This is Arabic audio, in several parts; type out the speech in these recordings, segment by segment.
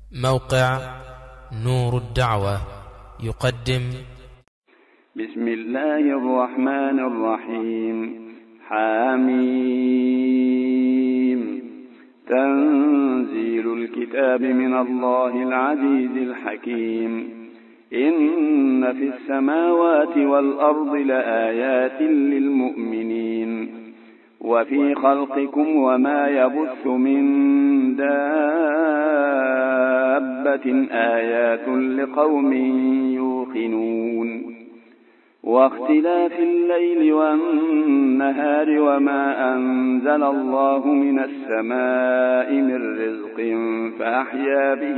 موقع نور الدعوة يقدم بسم الله الرحمن الرحيم. حاميم. تنزيل الكتاب من الله العزيز الحكيم. إن في السماوات والأرض لآيات للمؤمنين وفي خلقكم وما يبث من دابة آيات لقوم يوقنون. واختلاف الليل والنهار وما أنزل الله من السماء من رزق فأحيا به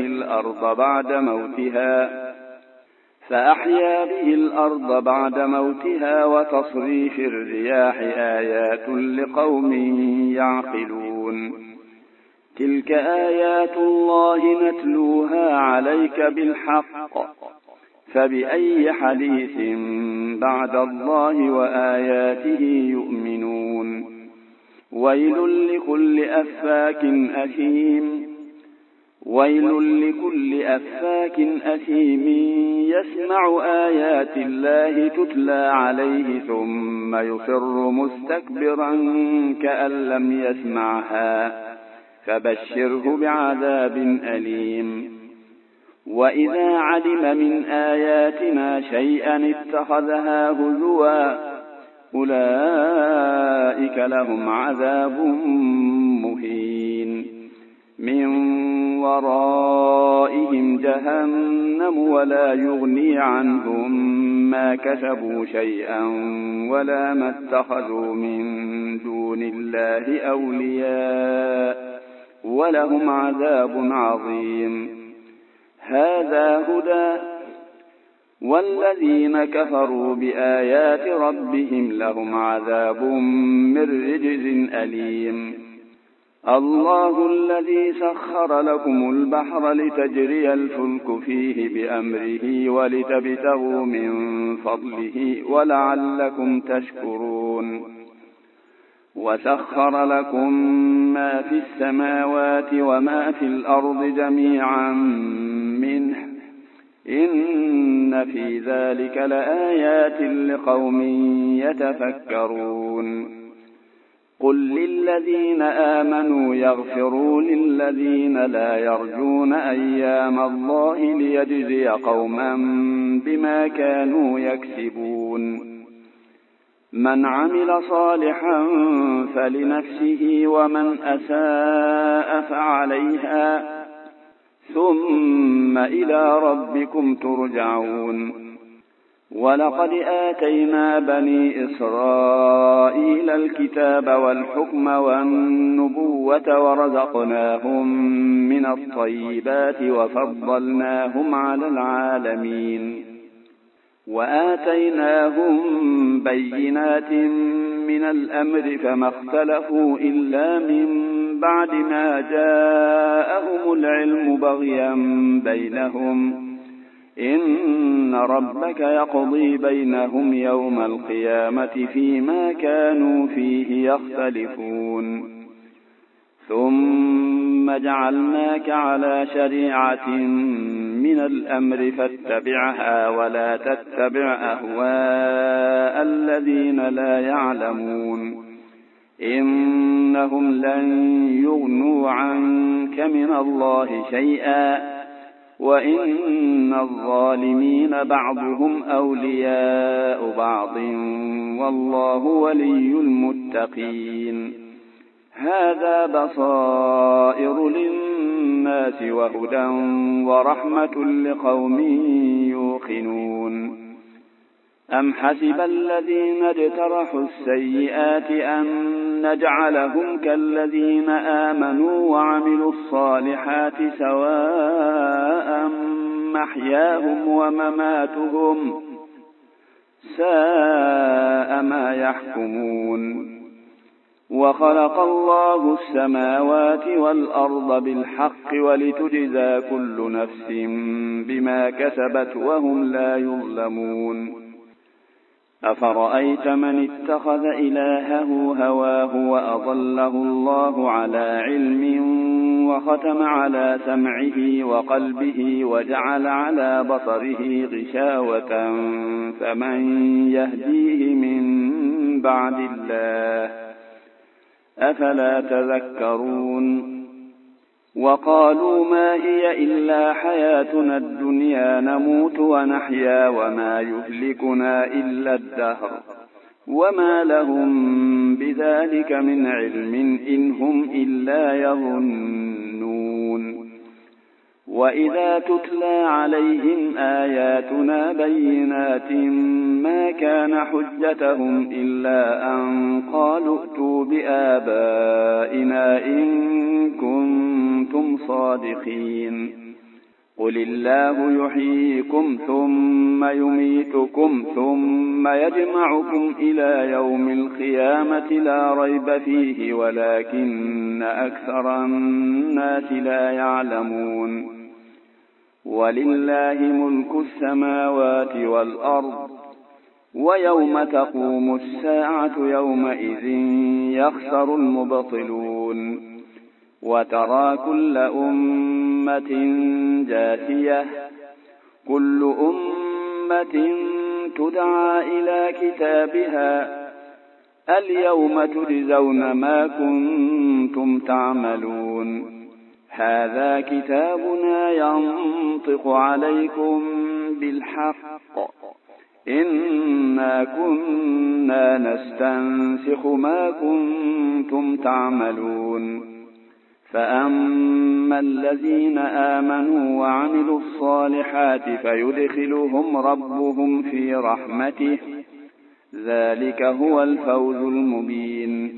الأرض بعد موتها وتصريف الرياح آيات لقوم يعقلون. تلك آيات الله نتلوها عليك بالحق فبأي حديث بعد الله وآياته يؤمنون. ويل لكل أفاك أثيم يسمع آيات الله تتلى عليه ثم يصر مستكبرا كأن لم يسمعها فبشره بعذاب أليم. وإذا علم من آياتنا شيئا اتخذها هزوا أولئك لهم عذاب مهين. من ورائهم جهنم ولا يغني عنهم ما كسبوا شيئا ولا ما اتخذوا من دون الله أولياء ولهم عذاب عظيم. هذا هدى والذين كفروا بآيات ربهم لهم عذاب من رجز أليم. الله الذي سخر لكم البحر لتجري الفلك فيه بأمره ولتبتغوا من فضله ولعلكم تشكرون. وسخر لكم ما في السماوات وما في الأرض جميعا منه إن في ذلك لآيات لقوم يتفكرون. قل للذين آمنوا يغفروا للذين لا يرجون أيام الله ليجزي قوما بما كانوا يكسبون. من عمل صالحا فلنفسه ومن أساء فعليها ثم إلى ربكم ترجعون. ولقد آتينا بني إسرائيل الكتاب والحكم والنبوة ورزقناهم من الطيبات وفضلناهم على العالمين. وآتيناهم بينات من الأمر فما اختلفوا إلا من بعد ما جاءهم العلم بغيا بينهم. إن ربك يقضي بينهم يوم القيامة فيما كانوا فيه يختلفون. ثم جعلناك على شريعة من الأمر فاتبعها ولا تتبع أهواء الذين لا يعلمون. إنهم لن يغنوا عنك من الله شيئا وإن الظالمين بعضهم أولياء بعض والله ولي المتقين. هذا بصائر للناس وهدى ورحمة لقوم يوقنون. أم حسب الذين اجترحوا السيئات أن نجعلهم كالذين آمنوا وعملوا الصالحات سواء محياهم ومماتهم ساء ما يحكمون. وخلق الله السماوات والأرض بالحق ولتجزى كل نفس بما كسبت وهم لا يظلمون. أفرأيت من اتخذ إلهه هواه وأضله الله على علم وختم على سمعه وقلبه وجعل على بصره غشاوة فمن يهديه من بعد الله أفلا تذكرون وقالوا ما هي إلا حياتنا الدنيا نموت ونحيا وما يهلكنا إلا الدهر وما لهم بذلك من علم إن هم إلا يظنون وإذا تتلى عليهم آياتنا بينات ما كان حجتهم إلا أن قالوا ائتوا بآبائنا إن كنتم صادقين قل الله يحييكم ثم يميتكم ثم يجمعكم إلى يوم القيامة لا ريب فيه ولكن أكثر الناس لا يعلمون ولله ملك السماوات والأرض ويوم تقوم الساعة يومئذ يخسر المبطلون وترى كل أمة جاثية كل أمة تدعى إلى كتابها اليوم تجزون ما كنتم تعملون هذا كتابنا ينطق عليكم بالحق إنا كنا نستنسخ ما كنتم تعملون فأما الذين آمنوا وعملوا الصالحات فيدخلهم ربهم في رحمته ذلك هو الفوز المبين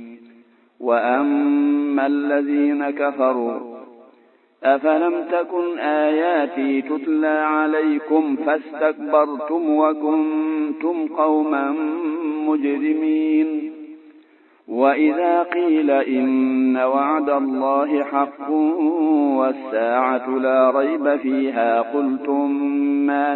وأما الذين كفروا أفلم تكن آياتي تتلى عليكم فاستكبرتم وكنتم قوما مجرمين وإذا قيل إن وعد الله حق والساعة لا ريب فيها قلتم ما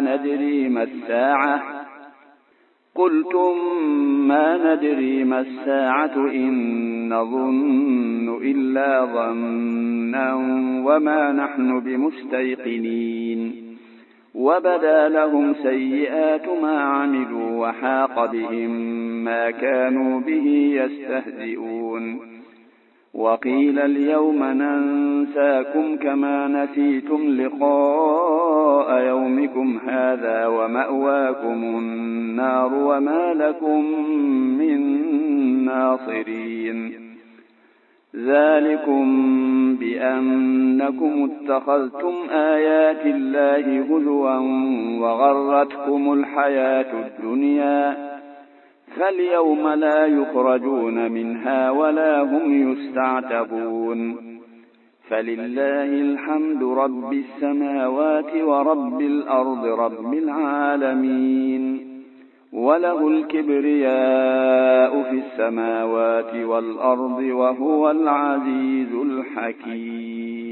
ندري ما الساعة إن نظن إلا ظنا وما نحن بمستيقنين وبدا لهم سيئات ما عملوا وحاق بهم ما كانوا به يستهزئون وقيل اليوم ننساكم كما نسيتم لقاء يومكم هذا ومأواكم النار وما لكم من ناصرين ذلكم بأنكم اتخذتم آيات الله هزوا وغرتكم الحياة الدنيا فاليوم لا يخرجون منها ولا هم يستعتبون فلله الحمد رب السماوات ورب الأرض رب العالمين وله الكبرياء في السماوات والأرض وهو العزيز الحكيم